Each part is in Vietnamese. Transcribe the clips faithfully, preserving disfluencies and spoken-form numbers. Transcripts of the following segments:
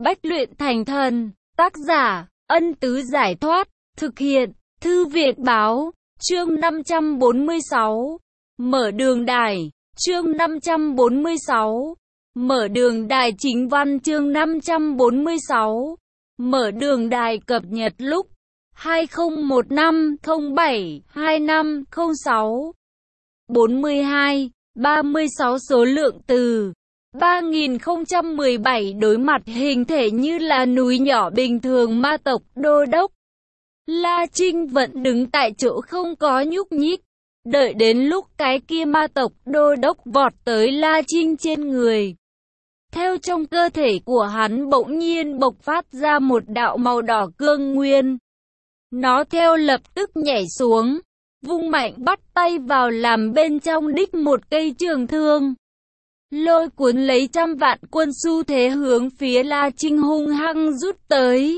Bách luyện thành thần. Tác giả, Ân Tứ Giải Thoát. Thực hiện, Thư Việt Báo. Chương năm trăm bốn mươi sáu. Mở đường đài. Chương năm trăm bốn mươi sáu. Mở đường đài chính văn. Chương năm trăm bốn mươi sáu. Mở đường đài cập nhật lúc hai không một năm không bảy hai năm không sáu. bốn mươi hai, ba mươi sáu số lượng từ ba nghìn không trăm mười bảy. Đối mặt hình thể như là núi nhỏ bình thường ma tộc Đô Đốc, La Trinh vẫn đứng tại chỗ không có nhúc nhích. Đợi đến lúc cái kia ma tộc Đô Đốc vọt tới La Trinh trên người, theo trong cơ thể của hắn bỗng nhiên bộc phát ra một đạo màu đỏ cương nguyên. Nó theo lập tức nhảy xuống, vung mạnh bắt tay vào làm bên trong đích một cây trường thương, lôi cuốn lấy trăm vạn quân xu thế hướng phía La Trinh hung hăng rút tới.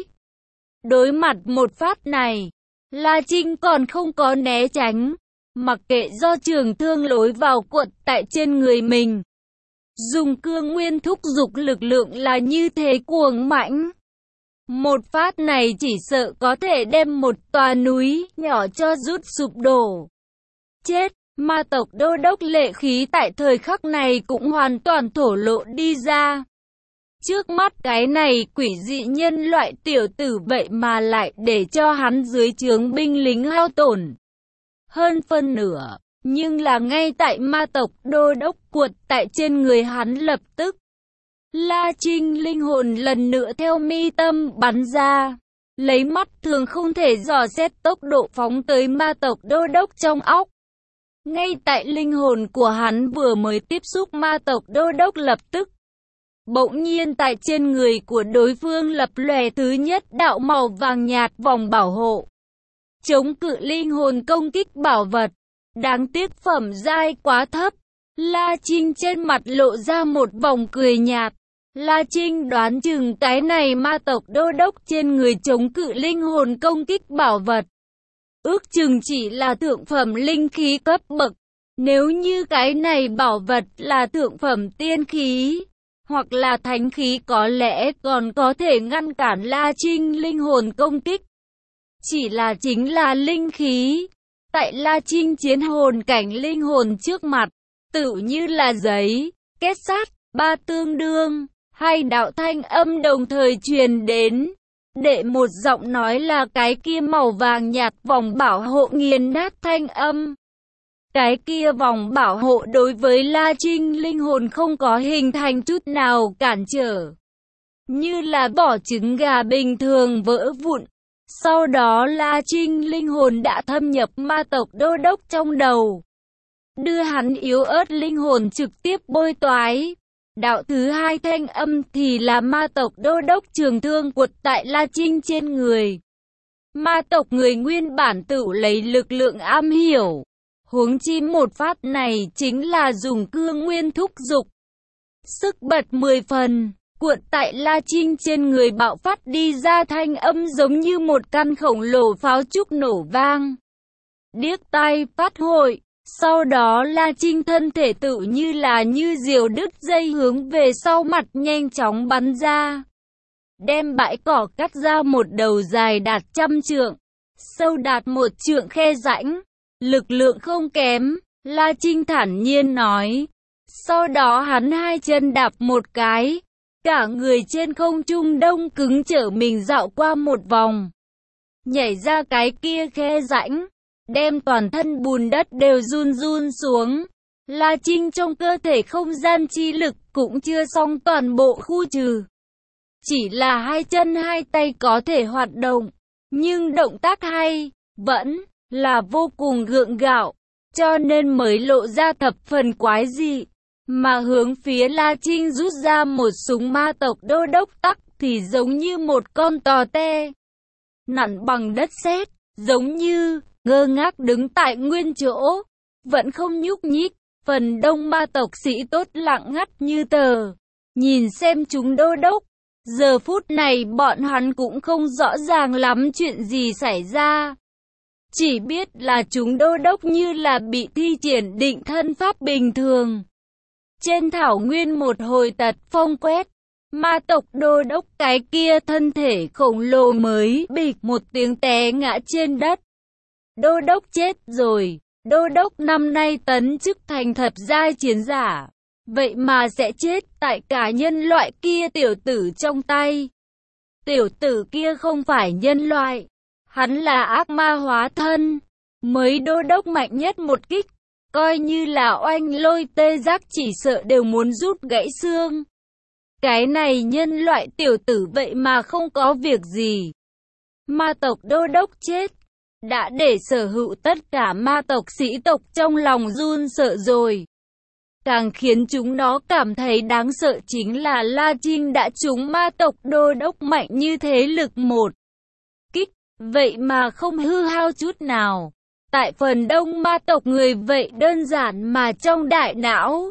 Đối mặt một phát này, La Trinh còn không có né tránh, mặc kệ do trường thương lối vào cuộn tại trên người mình. Dùng cương nguyên thúc giục lực lượng là như thế cuồng mãnh. Một phát này chỉ sợ có thể đem một tòa núi nhỏ cho rút sụp đổ. Chết, ma tộc Đô Đốc lệ khí tại thời khắc này cũng hoàn toàn thổ lộ đi ra. Trước mắt cái này quỷ dị nhân loại tiểu tử vậy mà lại để cho hắn dưới trướng binh lính hao tổn hơn phân nửa. Nhưng là ngay tại ma tộc Đô Đốc cuột tại trên người hắn lập tức, La Trinh linh hồn lần nữa theo mi tâm bắn ra, lấy mắt thường không thể dò xét tốc độ phóng tới ma tộc Đô Đốc trong óc. Ngay tại linh hồn của hắn vừa mới tiếp xúc ma tộc Đô Đốc lập tức, bỗng nhiên tại trên người của đối phương lập lòe thứ nhất đạo màu vàng nhạt vòng bảo hộ, chống cự linh hồn công kích bảo vật. Đáng tiếc phẩm giai quá thấp. La Trinh trên mặt lộ ra một vòng cười nhạt. La Trinh đoán chừng cái này ma tộc Đô Đốc trên người chống cự linh hồn công kích bảo vật, ước chừng chỉ là thượng phẩm linh khí cấp bậc. Nếu như cái này bảo vật là thượng phẩm tiên khí hoặc là thánh khí có lẽ còn có thể ngăn cản La Trinh linh hồn công kích. Chỉ là chính là linh khí. Tại La Trinh chiến hồn cảnh linh hồn trước mặt, tựu như là giấy, kết sắt, ba tương đương, hai đạo thanh âm đồng thời truyền đến. Đệ một giọng nói là cái kia màu vàng nhạt vòng bảo hộ nghiền nát thanh âm. Cái kia vòng bảo hộ đối với La Trinh linh hồn không có hình thành chút nào cản trở, như là vỏ trứng gà bình thường vỡ vụn. Sau đó La Trinh linh hồn đã thâm nhập ma tộc Đô Đốc trong đầu, đưa hắn yếu ớt linh hồn trực tiếp bôi toái. Đạo thứ hai thanh âm thì là ma tộc Đô Đốc trường thương quật tại La Trinh trên người. Ma tộc người nguyên bản tự lấy lực lượng am hiểu, huống chi một phát này chính là dùng cương nguyên thúc giục, sức bật mười phần. Cuộn tại La Trinh trên người bạo phát đi ra thanh âm giống như một căn khổng lồ pháo trúc nổ vang, điếc tai phát hội. Sau đó La Trinh thân thể tự như là như diều đứt dây hướng về sau mặt nhanh chóng bắn ra, đem bãi cỏ cắt ra một đầu dài đạt trăm trượng, sâu đạt một trượng khe rãnh. Lực lượng không kém, La Trinh thản nhiên nói. Sau đó hắn hai chân đạp một cái, cả người trên không trung đông cứng trở mình dạo qua một vòng, nhảy ra cái kia khe rãnh, đem toàn thân bùn đất đều run run xuống. La Trinh trong cơ thể không gian chi lực cũng chưa xong toàn bộ khu trừ, chỉ là hai chân hai tay có thể hoạt động, nhưng động tác hay vẫn là vô cùng gượng gạo, cho nên mới lộ ra thập phần quái dị. Mà hướng phía La Trinh rút ra một súng ma tộc Đô Đốc tắc thì giống như một con tò te nặn bằng đất sét, giống như ngơ ngác đứng tại nguyên chỗ, vẫn không nhúc nhích. Phần đông ma tộc sĩ tốt lặng ngắt như tờ, nhìn xem chúng Đô Đốc. Giờ phút này bọn hắn cũng không rõ ràng lắm chuyện gì xảy ra, chỉ biết là chúng Đô Đốc như là bị thi triển định thân pháp bình thường. Trên thảo nguyên một hồi tật phong quét, Ma tộc đô đốc cái kia thân thể khổng lồ mới bịch một tiếng té ngã trên đất. Đô đốc chết rồi. Đô đốc năm nay tấn chức thành thập giai chiến giả. Vậy mà sẽ chết tại cả nhân loại kia tiểu tử trong tay. Tiểu tử kia không phải nhân loại. Hắn là ác ma hóa thân. Mới đô đốc mạnh nhất một kích. Coi như là oanh lôi tê giác chỉ sợ đều muốn rút gãy xương. Cái này nhân loại tiểu tử vậy mà không có việc gì. Ma tộc đô đốc chết. Đã để sở hữu tất cả ma tộc sĩ tộc trong lòng run sợ rồi. Càng khiến chúng nó cảm thấy đáng sợ chính là La Trinh đã trúng ma tộc đô đốc mạnh như thế lực một kích, vậy mà không hư hao chút nào. Tại phần đông ma tộc người vậy đơn giản mà trong đại não.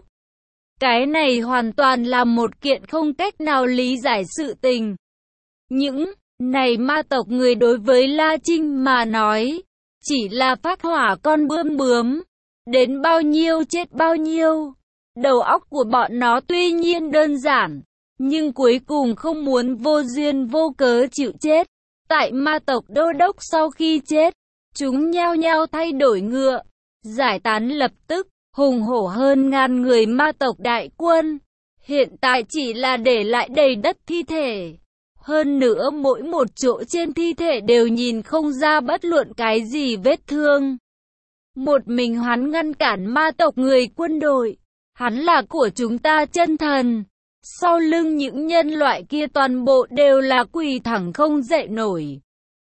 Cái này hoàn toàn là một kiện không cách nào lý giải sự tình. Những này ma tộc người đối với La Trinh mà nói, chỉ là phát hỏa con bươm bướm. Đến bao nhiêu chết bao nhiêu. Đầu óc của bọn nó tuy nhiên đơn giản, nhưng cuối cùng không muốn vô duyên vô cớ chịu chết. Tại ma tộc đô đốc sau khi chết, chúng nhao nhao thay đổi ngựa, giải tán lập tức, hùng hổ hơn ngàn người ma tộc đại quân. Hiện tại chỉ là để lại đầy đất thi thể. Hơn nữa mỗi một chỗ trên thi thể đều nhìn không ra bất luận cái gì vết thương. Một mình hắn ngăn cản ma tộc người quân đội. Hắn là của chúng ta chân thần. Sau lưng những nhân loại kia toàn bộ đều là quỳ thẳng không dậy nổi.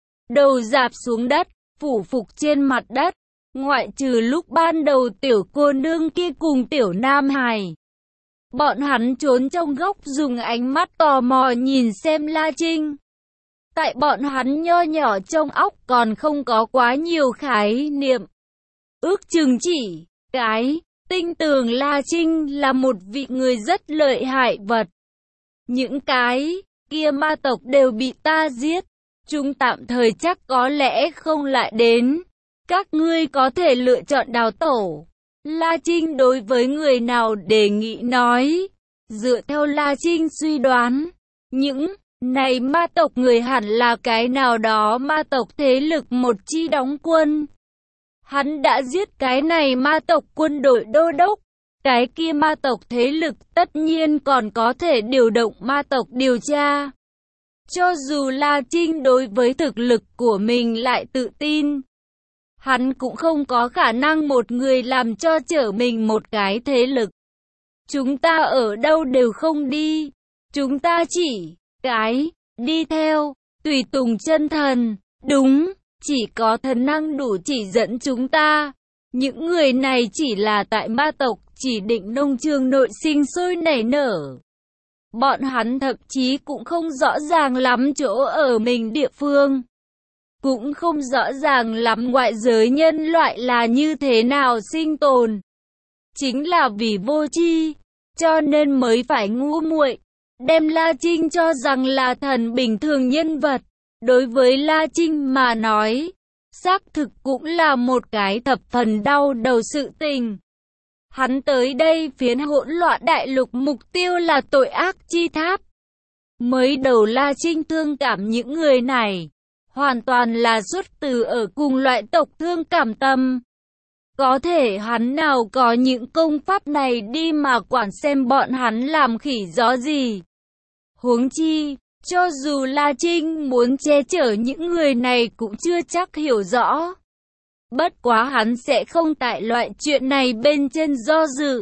Đầu rạp xuống đất, phủ phục trên mặt đất. Ngoại trừ lúc ban đầu tiểu cô nương kia cùng tiểu nam hài. Bọn hắn trốn trong góc dùng ánh mắt tò mò nhìn xem La Trinh. Tại bọn hắn nho nhỏ trong óc còn không có quá nhiều khái niệm. Ước chừng chỉ cái tin tưởng La Trinh là một vị người rất lợi hại vật. Những cái kia ma tộc đều bị ta giết. Chúng tạm thời chắc có lẽ không lại đến. Các ngươi có thể lựa chọn đào tổ. La Trinh đối với người nào đề nghị nói. Dựa theo La Trinh suy đoán, những này ma tộc người hẳn là cái nào đó ma tộc thế lực một chi đóng quân. Hắn đã giết cái này ma tộc quân đội đô đốc. Cái kia ma tộc thế lực tất nhiên còn có thể điều động ma tộc điều tra. Cho dù La Trinh đối với thực lực của mình lại tự tin, hắn cũng không có khả năng một người làm cho trở mình một cái thế lực. Chúng ta ở đâu đều không đi. Chúng ta chỉ cái đi theo tùy tùng chân thần. Đúng, chỉ có thần năng đủ chỉ dẫn chúng ta. Những người này chỉ là tại ma tộc chỉ định nông trường nội sinh sôi nảy nở. Bọn hắn thậm chí cũng không rõ ràng lắm chỗ ở mình địa phương. Cũng không rõ ràng lắm ngoại giới nhân loại là như thế nào sinh tồn. Chính là vì vô tri, cho nên mới phải ngu muội, đem La Trinh cho rằng là thần bình thường nhân vật. Đối với La Trinh mà nói, xác thực cũng là một cái thập phần đau đầu sự tình. Hắn tới đây phiến hỗn loạn đại lục mục tiêu là tội ác chi tháp. Mới đầu La Trinh thương cảm những người này, hoàn toàn là xuất từ ở cùng loại tộc thương cảm tâm. Có thể hắn nào có những công pháp này đi mà quản xem bọn hắn làm khỉ gió gì. Huống chi, cho dù La Trinh muốn che chở những người này cũng chưa chắc hiểu rõ. Bất quá hắn sẽ không tại loại chuyện này bên trên do dự.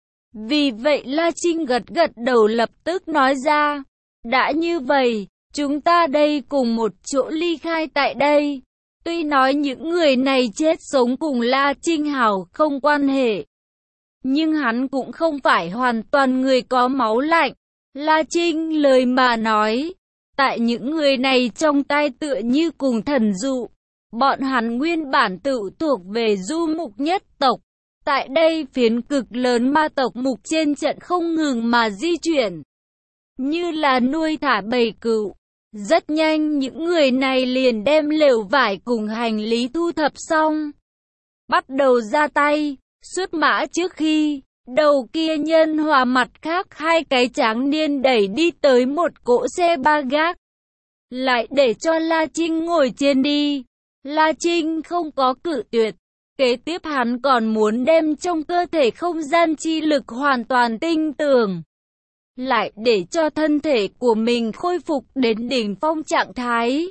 Vì vậy La Trinh gật gật đầu lập tức nói ra. Đã như vậy, chúng ta đây cùng một chỗ ly khai tại đây. Tuy nói những người này chết sống cùng La Trinh Hào không quan hệ, nhưng hắn cũng không phải hoàn toàn người có máu lạnh. La Trinh lời mà nói, tại những người này trong tay tựa như cùng thần dụ. Bọn hắn nguyên bản tự thuộc về du mục nhất tộc. Tại đây phiến cực lớn ma tộc mục trên trận không ngừng mà di chuyển, như là nuôi thả bầy cừu. Rất nhanh những người này liền đem lều vải cùng hành lý thu thập xong, bắt đầu ra tay, xuất mã trước khi Đầu kia nhân hòa mặt khác hai cái tráng niên đẩy đi tới một cỗ xe ba gác. Lại để cho La Trinh ngồi trên đi. La Trinh không có cự tuyệt. Kế tiếp hắn còn muốn đem trong cơ thể không gian chi lực hoàn toàn tinh tường. Lại để cho thân thể của mình khôi phục đến đỉnh phong trạng thái.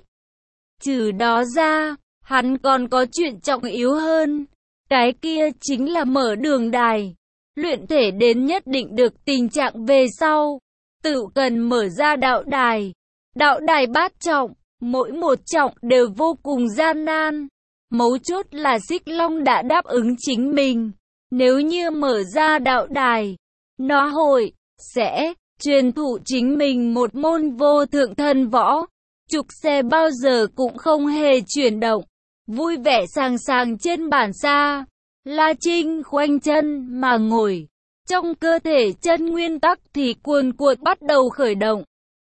Trừ đó ra, hắn còn có chuyện trọng yếu hơn. Cái kia chính là mở đường đài. Luyện thể đến nhất định được tình trạng về sau, tự cần mở ra đạo đài. Đạo đài bát trọng, mỗi một trọng đều vô cùng gian nan. Mấu chốt là Xích Long đã đáp ứng chính mình. Nếu như mở ra đạo đài, nó hội, sẽ, truyền thụ chính mình một môn vô thượng thần võ. Trục xe bao giờ cũng không hề chuyển động, vui vẻ sàng sàng trên bản xa. La Trinh khoanh chân mà ngồi, trong cơ thể chân nguyên tắc thì cuồn cuộn bắt đầu khởi động.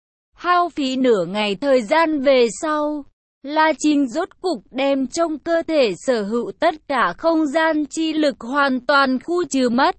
Hao phí nửa ngày thời gian về sau, La Trinh rốt cục đem trong cơ thể sở hữu tất cả không gian chi lực hoàn toàn khu trừ mất.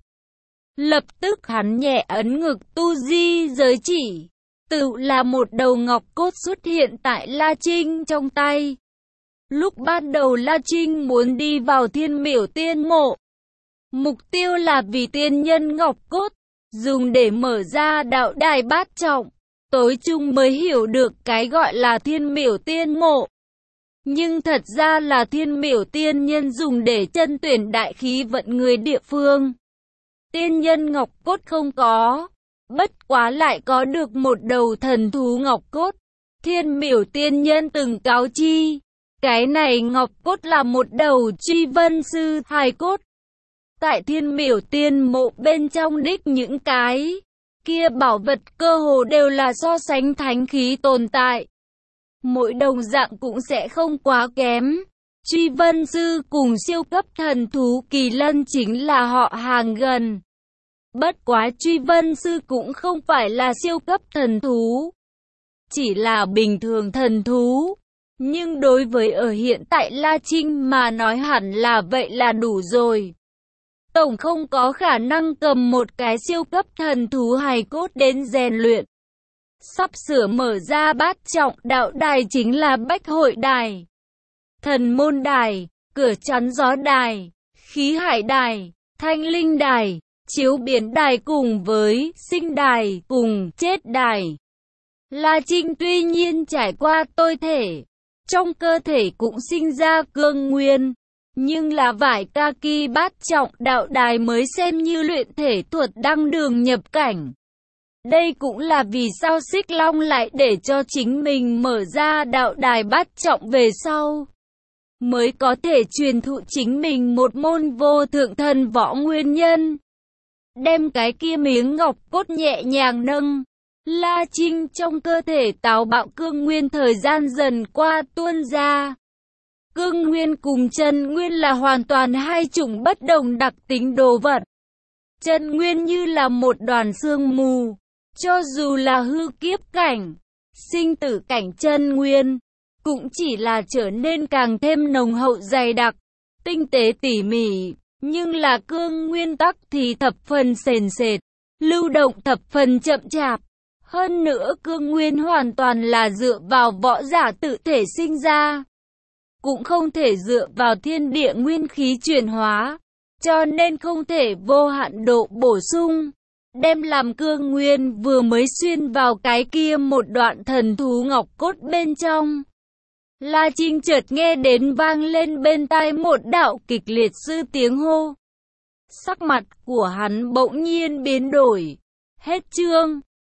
Lập tức hắn nhẹ ấn ngực tu di giới chỉ, tự là một đầu ngọc cốt xuất hiện tại La Trinh trong tay. Lúc ban đầu La Trinh muốn đi vào Thiên Miểu Tiên Mộ. Mục tiêu là vì tiên nhân ngọc cốt, dùng để mở ra đạo đài bát trọng. Tối chung mới hiểu được cái gọi là Thiên Miểu Tiên Mộ. Nhưng thật ra là Thiên Miểu Tiên Nhân dùng để chân tuyển đại khí vận người địa phương. Tiên nhân ngọc cốt không có, bất quá lại có được một đầu thần thú ngọc cốt. Thiên Miểu Tiên Nhân từng cáo chi, cái này ngọc cốt là một đầu truy vân sư hài cốt. Tại Thiên Miểu Tiên Mộ bên trong đích những cái kia bảo vật cơ hồ đều là so sánh thánh khí tồn tại. Mỗi đồng dạng cũng sẽ không quá kém. Truy vân sư cùng siêu cấp thần thú kỳ lân chính là họ hàng gần. Bất quá truy vân sư cũng không phải là siêu cấp thần thú, chỉ là bình thường thần thú. Nhưng đối với ở hiện tại La Trinh mà nói hẳn là vậy là đủ rồi. Tổng không có khả năng cầm một cái siêu cấp thần thú hài cốt đến rèn luyện. Sắp sửa mở ra bát trọng đạo đài chính là Bách Hội Đài, Thần Môn Đài, Cửa Chắn Gió Đài, Khí Hải Đài, Thanh Linh Đài, Chiếu Biến Đài cùng với Sinh Đài cùng Chết Đài. La Trinh tuy nhiên trải qua tôi thể, trong cơ thể cũng sinh ra cương nguyên, nhưng là vải kaki bát trọng đạo đài mới xem như luyện thể thuật đăng đường nhập cảnh. Đây cũng là vì sao Xích Long lại để cho chính mình mở ra đạo đài bát trọng về sau, mới có thể truyền thụ chính mình một môn vô thượng thần võ nguyên nhân. Đem cái kia miếng ngọc cốt nhẹ nhàng nâng, La Trinh trong cơ thể táo bạo cương nguyên thời gian dần qua tuôn ra. Cương nguyên cùng chân nguyên là hoàn toàn hai chủng bất đồng đặc tính đồ vật. Chân nguyên như là một đoàn sương mù, cho dù là hư kiếp cảnh, sinh tử cảnh chân nguyên, cũng chỉ là trở nên càng thêm nồng hậu dày đặc, tinh tế tỉ mỉ, nhưng là cương nguyên tắc thì thập phần sền sệt, lưu động thập phần chậm chạp. Hơn nữa cương nguyên hoàn toàn là dựa vào võ giả tự thể sinh ra, cũng không thể dựa vào thiên địa nguyên khí chuyển hóa, cho nên không thể vô hạn độ bổ sung, đem làm cương nguyên vừa mới xuyên vào cái kia một đoạn thần thú ngọc cốt bên trong. La Trinh chợt nghe đến vang lên bên tai một đạo kịch liệt sư tiếng hô. Sắc mặt của hắn bỗng nhiên biến đổi. Hết chương.